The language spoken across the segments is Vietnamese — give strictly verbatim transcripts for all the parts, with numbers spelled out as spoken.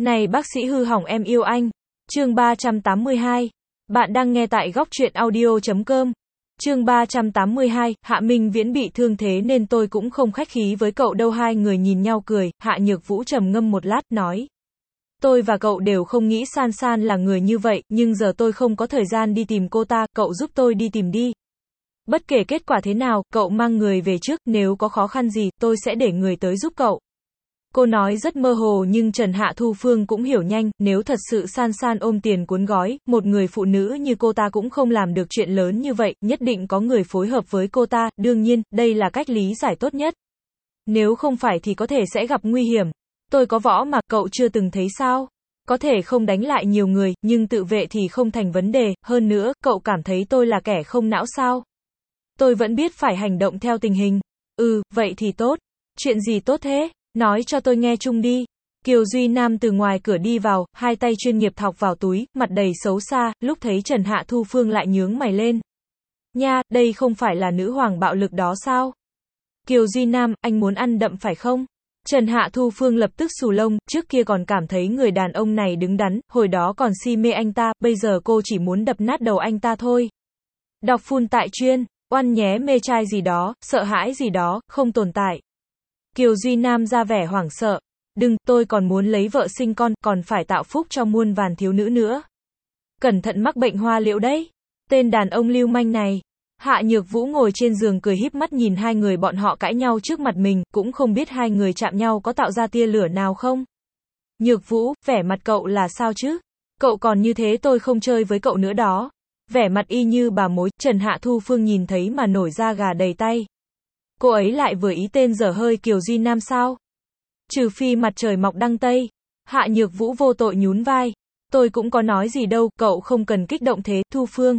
Này bác sĩ hư hỏng em yêu anh. Chương ba trăm tám mươi hai. Bạn đang nghe tại góc truyện audio chấm com. Chương ba trăm tám mươi hai, Hạ Minh Viễn bị thương thế nên tôi cũng không khách khí với cậu đâu. Hai người nhìn nhau cười, Hạ Nhược Vũ trầm ngâm một lát, nói. Tôi và cậu đều không nghĩ San San là người như vậy, nhưng giờ tôi không có thời gian đi tìm cô ta, cậu giúp tôi đi tìm đi. Bất kể kết quả thế nào, cậu mang người về trước, nếu có khó khăn gì, tôi sẽ để người tới giúp cậu. Cô nói rất mơ hồ nhưng Trần Hạ Thu Phương cũng hiểu nhanh, nếu thật sự San San ôm tiền cuốn gói, một người phụ nữ như cô ta cũng không làm được chuyện lớn như vậy, nhất định có người phối hợp với cô ta, đương nhiên, đây là cách lý giải tốt nhất. Nếu không phải thì có thể sẽ gặp nguy hiểm. Tôi có võ mà, cậu chưa từng thấy sao? Có thể không đánh lại nhiều người, nhưng tự vệ thì không thành vấn đề, hơn nữa, cậu cảm thấy tôi là kẻ không não sao? Tôi vẫn biết phải hành động theo tình hình. Ừ, vậy thì tốt. Chuyện gì tốt thế? Nói cho tôi nghe chung đi. Kiều Duy Nam từ ngoài cửa đi vào, hai tay chuyên nghiệp thọc vào túi, mặt đầy xấu xa, lúc thấy Trần Hạ Thu Phương lại nhướng mày lên. Nha, đây không phải là nữ hoàng bạo lực đó sao? Kiều Duy Nam, anh muốn ăn đậm phải không? Trần Hạ Thu Phương lập tức xù lông, trước kia còn cảm thấy người đàn ông này đứng đắn, hồi đó còn si mê anh ta, bây giờ cô chỉ muốn đập nát đầu anh ta thôi. Đọc phun tại chuyên, oan nhé mê trai gì đó, sợ hãi gì đó, không tồn tại. Kiều Duy Nam ra vẻ hoảng sợ. Đừng, tôi còn muốn lấy vợ sinh con, còn phải tạo phúc cho muôn vàn thiếu nữ nữa. Cẩn thận mắc bệnh hoa liễu đấy. Tên đàn ông lưu manh này. Hạ Nhược Vũ ngồi trên giường cười híp mắt nhìn hai người bọn họ cãi nhau trước mặt mình, cũng không biết hai người chạm nhau có tạo ra tia lửa nào không. Nhược Vũ, vẻ mặt cậu là sao chứ? Cậu còn như thế tôi không chơi với cậu nữa đó. Vẻ mặt y như bà mối, Trần Hạ Thu Phương nhìn thấy mà nổi da gà đầy tay. Cô ấy lại vừa ý tên dở hơi Kiều Duy Nam sao? Trừ phi mặt trời mọc đăng tây. Hạ Nhược Vũ vô tội nhún vai. Tôi cũng có nói gì đâu, cậu không cần kích động thế, Thu Phương.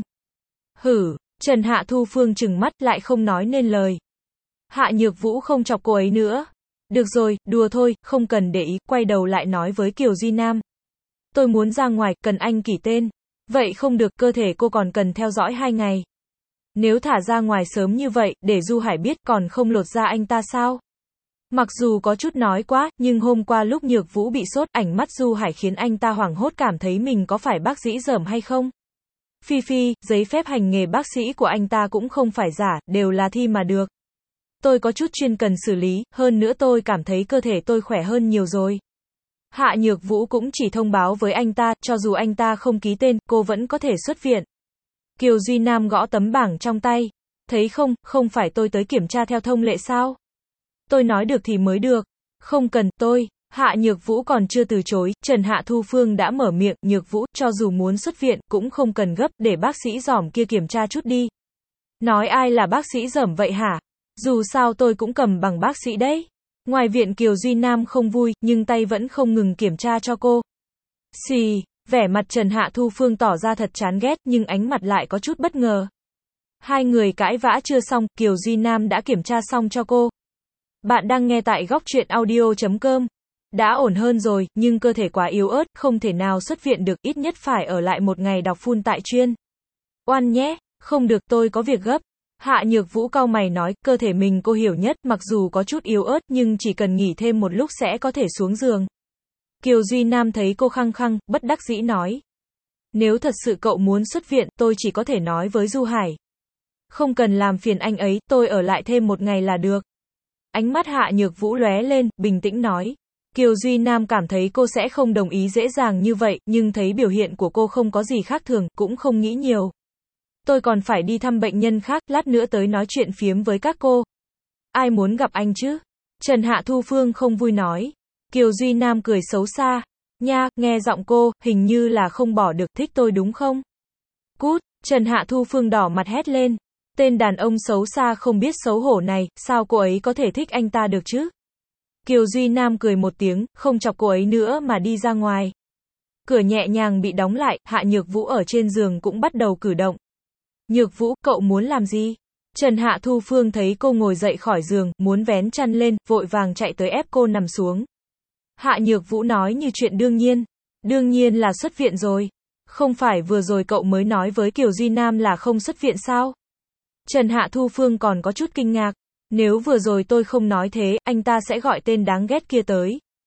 Hử, Trần Hạ Thu Phương trừng mắt lại không nói nên lời. Hạ Nhược Vũ không chọc cô ấy nữa. Được rồi, đùa thôi, không cần để ý, quay đầu lại nói với Kiều Duy Nam. Tôi muốn ra ngoài, cần anh kỷ tên. Vậy không được, cơ thể cô còn cần theo dõi hai ngày. Nếu thả ra ngoài sớm như vậy, để Du Hải biết còn không lột ra anh ta sao? Mặc dù có chút nói quá, nhưng hôm qua lúc Nhược Vũ bị sốt, ảnh mắt Du Hải khiến anh ta hoảng hốt cảm thấy mình có phải bác sĩ dởm hay không? Phi Phi, giấy phép hành nghề bác sĩ của anh ta cũng không phải giả, đều là thi mà được. Tôi có chút chuyên cần xử lý, hơn nữa tôi cảm thấy cơ thể tôi khỏe hơn nhiều rồi. Hạ Nhược Vũ cũng chỉ thông báo với anh ta, cho dù anh ta không ký tên, cô vẫn có thể xuất viện. Kiều Duy Nam gõ tấm bảng trong tay. Thấy không, không phải tôi tới kiểm tra theo thông lệ sao? Tôi nói được thì mới được. Không cần, tôi. Hạ Nhược Vũ còn chưa từ chối, Trần Hạ Thu Phương đã mở miệng, Nhược Vũ, cho dù muốn xuất viện, cũng không cần gấp, để bác sĩ dỏm kia kiểm tra chút đi. Nói ai là bác sĩ dởm vậy hả? Dù sao tôi cũng cầm bằng bác sĩ đấy. Ngoài viện Kiều Duy Nam không vui, nhưng tay vẫn không ngừng kiểm tra cho cô. Xì, vẻ mặt Trần Hạ Thu Phương tỏ ra thật chán ghét, nhưng ánh mặt lại có chút bất ngờ. Hai người cãi vã chưa xong, Kiều Duy Nam đã kiểm tra xong cho cô. Bạn đang nghe tại góc truyện audio chấm com. Đã ổn hơn rồi, nhưng cơ thể quá yếu ớt, không thể nào xuất viện được, ít nhất phải ở lại một ngày đọc phun tại chuyên. Oan nhé, không được, tôi có việc gấp. Hạ Nhược Vũ cau mày nói, cơ thể mình cô hiểu nhất, mặc dù có chút yếu ớt nhưng chỉ cần nghỉ thêm một lúc sẽ có thể xuống giường. Kiều Duy Nam thấy cô khăng khăng, bất đắc dĩ nói. Nếu thật sự cậu muốn xuất viện, tôi chỉ có thể nói với Du Hải. Không cần làm phiền anh ấy, tôi ở lại thêm một ngày là được. Ánh mắt Hạ Nhược Vũ lóe lên, bình tĩnh nói. Kiều Duy Nam cảm thấy cô sẽ không đồng ý dễ dàng như vậy, nhưng thấy biểu hiện của cô không có gì khác thường, cũng không nghĩ nhiều. Tôi còn phải đi thăm bệnh nhân khác, lát nữa tới nói chuyện phiếm với các cô. Ai muốn gặp anh chứ? Trần Hạ Thu Phương không vui nói. Kiều Duy Nam cười xấu xa. Nha, nghe giọng cô, hình như là không bỏ được, thích tôi đúng không? Cút, Trần Hạ Thu Phương đỏ mặt hét lên. Tên đàn ông xấu xa không biết xấu hổ này, sao cô ấy có thể thích anh ta được chứ? Kiều Duy Nam cười một tiếng, không chọc cô ấy nữa mà đi ra ngoài. Cửa nhẹ nhàng bị đóng lại, Hạ Nhược Vũ ở trên giường cũng bắt đầu cử động. Nhược Vũ, cậu muốn làm gì? Trần Hạ Thu Phương thấy cô ngồi dậy khỏi giường, muốn vén chăn lên, vội vàng chạy tới ép cô nằm xuống. Hạ Nhược Vũ nói như chuyện đương nhiên. Đương nhiên là xuất viện rồi. Không phải vừa rồi cậu mới nói với Kiều Duy Nam là không xuất viện sao? Trần Hạ Thu Phương còn có chút kinh ngạc. Nếu vừa rồi tôi không nói thế, anh ta sẽ gọi tên đáng ghét kia tới.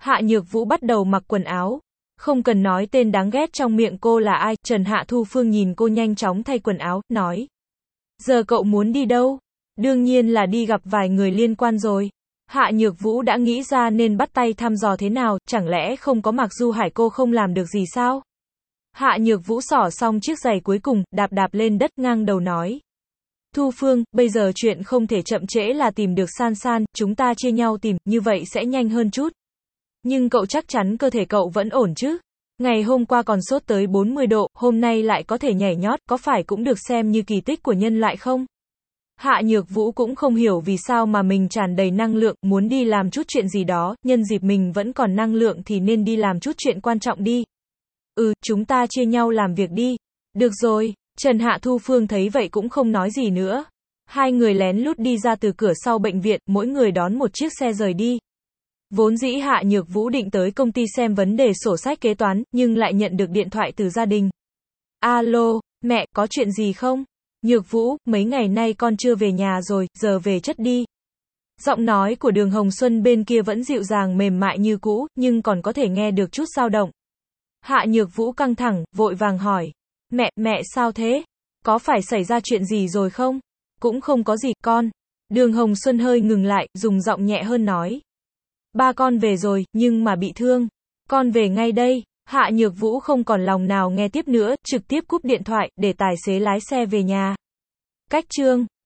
Hạ Nhược Vũ bắt đầu mặc quần áo. Không cần nói tên đáng ghét trong miệng cô là ai, Trần Hạ Thu Phương nhìn cô nhanh chóng thay quần áo, nói. Giờ cậu muốn đi đâu? Đương nhiên là đi gặp vài người liên quan rồi. Hạ Nhược Vũ đã nghĩ ra nên bắt tay thăm dò thế nào, chẳng lẽ không có Mạc Du Hải cô không làm được gì sao? Hạ Nhược Vũ xỏ xong chiếc giày cuối cùng, đạp đạp lên đất ngang đầu nói. Thu Phương, bây giờ chuyện không thể chậm trễ là tìm được San San, chúng ta chia nhau tìm, như vậy sẽ nhanh hơn chút. Nhưng cậu chắc chắn cơ thể cậu vẫn ổn chứ? Ngày hôm qua còn sốt tới bốn mươi độ, hôm nay lại có thể nhảy nhót, có phải cũng được xem như kỳ tích của nhân loại không? Hạ Nhược Vũ cũng không hiểu vì sao mà mình tràn đầy năng lượng, muốn đi làm chút chuyện gì đó, nhân dịp mình vẫn còn năng lượng thì nên đi làm chút chuyện quan trọng đi. Ừ, chúng ta chia nhau làm việc đi. Được rồi, Trần Hạ Thu Phương thấy vậy cũng không nói gì nữa. Hai người lén lút đi ra từ cửa sau bệnh viện, mỗi người đón một chiếc xe rời đi. Vốn dĩ Hạ Nhược Vũ định tới công ty xem vấn đề sổ sách kế toán, nhưng lại nhận được điện thoại từ gia đình. Alo, mẹ, có chuyện gì không? Nhược Vũ, mấy ngày nay con chưa về nhà rồi, giờ về chất đi. Giọng nói của Đường Hồng Xuân bên kia vẫn dịu dàng mềm mại như cũ, nhưng còn có thể nghe được chút dao động. Hạ Nhược Vũ căng thẳng, vội vàng hỏi. Mẹ, mẹ sao thế? Có phải xảy ra chuyện gì rồi không? Cũng không có gì, con. Đường Hồng Xuân hơi ngừng lại, dùng giọng nhẹ hơn nói. Ba con về rồi, nhưng mà bị thương. Con về ngay đây. Hạ Nhược Vũ không còn lòng nào nghe tiếp nữa, trực tiếp cúp điện thoại, để tài xế lái xe về nhà. Cách chương